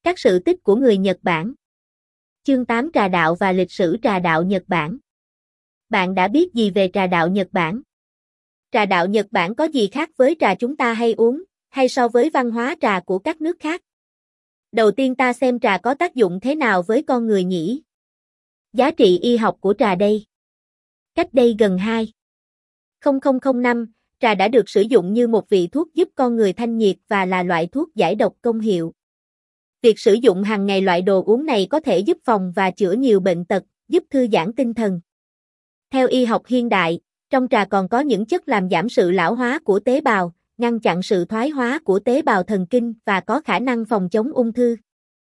Các sự tích của người Nhật Bản. Chương 8 Trà đạo và lịch sử trà đạo Nhật Bản. Bạn đã biết gì về trà đạo Nhật Bản? Trà đạo Nhật Bản có gì khác với trà chúng ta hay uống, hay so với văn hóa trà của các nước khác? Đầu tiên ta xem trà có tác dụng thế nào với con người nhỉ? Giá trị y học của trà đây. Cách đây gần 2,000 năm, trà đã được sử dụng như một vị thuốc giúp con người thanh nhiệt và là loại thuốc giải độc công hiệu. Việc sử dụng hàng ngày loại đồ uống này có thể giúp phòng và chữa nhiều bệnh tật, giúp thư giãn tinh thần. Theo y học hiện đại, trong trà còn có những chất làm giảm sự lão hóa của tế bào, ngăn chặn sự thoái hóa của tế bào thần kinh và có khả năng phòng chống ung thư.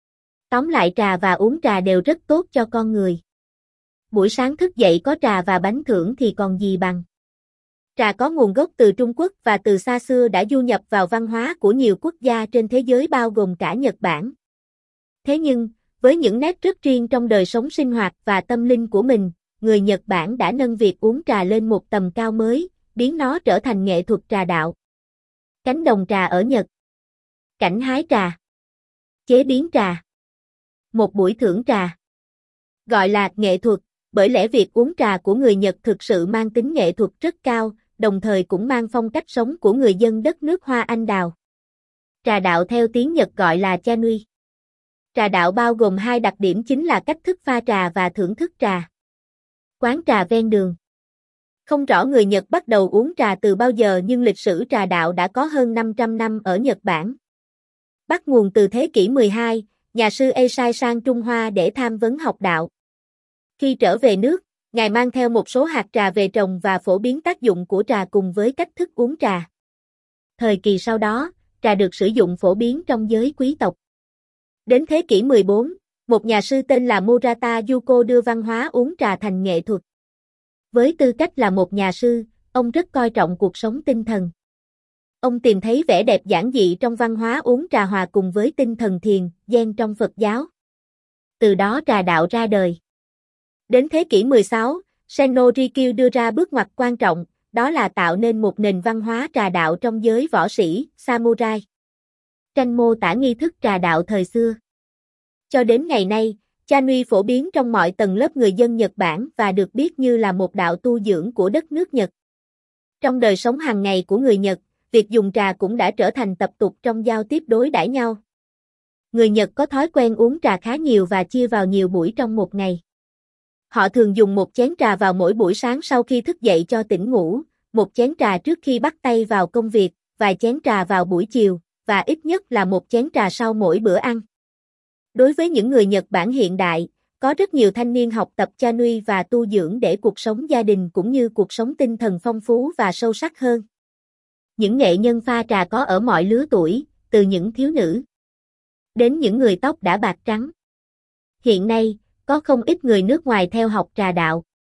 Tóm lại trà và uống trà đều rất tốt cho con người. Buổi sáng thức dậy có trà và bánh thưởng thì còn gì bằng. Trà có nguồn gốc từ Trung Quốc và từ xa xưa đã du nhập vào văn hóa của nhiều quốc gia trên thế giới bao gồm cả Nhật Bản. Thế nhưng, với những nét rất riêng trong đời sống sinh hoạt và tâm linh của mình, người Nhật Bản đã nâng việc uống trà lên một tầm cao mới, biến nó trở thành nghệ thuật trà đạo. Cánh đồng trà ở Nhật. Cảnh hái trà. Chế biến trà. Một buổi thưởng trà. Gọi là nghệ thuật, bởi lẽ việc uống trà của người Nhật thực sự mang tính nghệ thuật rất cao, đồng thời cũng mang phong cách sống của người dân đất nước hoa anh đào. Trà đạo theo tiếng Nhật gọi là chanui. Trà đạo bao gồm hai đặc điểm chính là cách thức pha trà và thưởng thức trà. Quán trà ven đường. Không rõ người Nhật bắt đầu uống trà từ bao giờ nhưng lịch sử trà đạo đã có hơn 500 năm ở Nhật Bản. Bắt nguồn từ thế kỷ 12, nhà sư Eisai sang Trung Hoa để tham vấn học đạo. Khi trở về nước, ngài mang theo một số hạt trà về trồng và phổ biến tác dụng của trà cùng với cách thức uống trà. Thời kỳ sau đó, trà được sử dụng phổ biến trong giới quý tộc. Đến thế kỷ 14, một nhà sư tên là Murata Yuko đưa văn hóa uống trà thành nghệ thuật. Với tư cách là một nhà sư, ông rất coi trọng cuộc sống tinh thần. Ông tìm thấy vẻ đẹp giản dị trong văn hóa uống trà hòa cùng với tinh thần thiền, Zen trong Phật giáo. Từ đó trà đạo ra đời. Đến thế kỷ 16, Senno Rikyu đưa ra bước ngoặt quan trọng, đó là tạo nên một nền văn hóa trà đạo trong giới võ sĩ, samurai. Tranh mô tả nghi thức trà đạo thời xưa. Cho đến ngày nay, chanui phổ biến trong mọi tầng lớp người dân Nhật Bản và được biết như là một đạo tu dưỡng của đất nước Nhật. Trong đời sống hàng ngày của người Nhật, việc dùng trà cũng đã trở thành tập tục trong giao tiếp đối đãi nhau. Người Nhật có thói quen uống trà khá nhiều và chia vào nhiều buổi trong một ngày. Họ thường dùng một chén trà vào mỗi buổi sáng sau khi thức dậy cho tỉnh ngủ, một chén trà trước khi bắt tay vào công việc, vài chén trà vào buổi chiều, và ít nhất là một chén trà sau mỗi bữa ăn. Đối với những người Nhật Bản hiện đại, có rất nhiều thanh niên học tập chanui và tu dưỡng để cuộc sống gia đình cũng như cuộc sống tinh thần phong phú và sâu sắc hơn. Những nghệ nhân pha trà có ở mọi lứa tuổi, từ những thiếu nữ đến những người tóc đã bạc trắng. Hiện nay, có không ít người nước ngoài theo học trà đạo.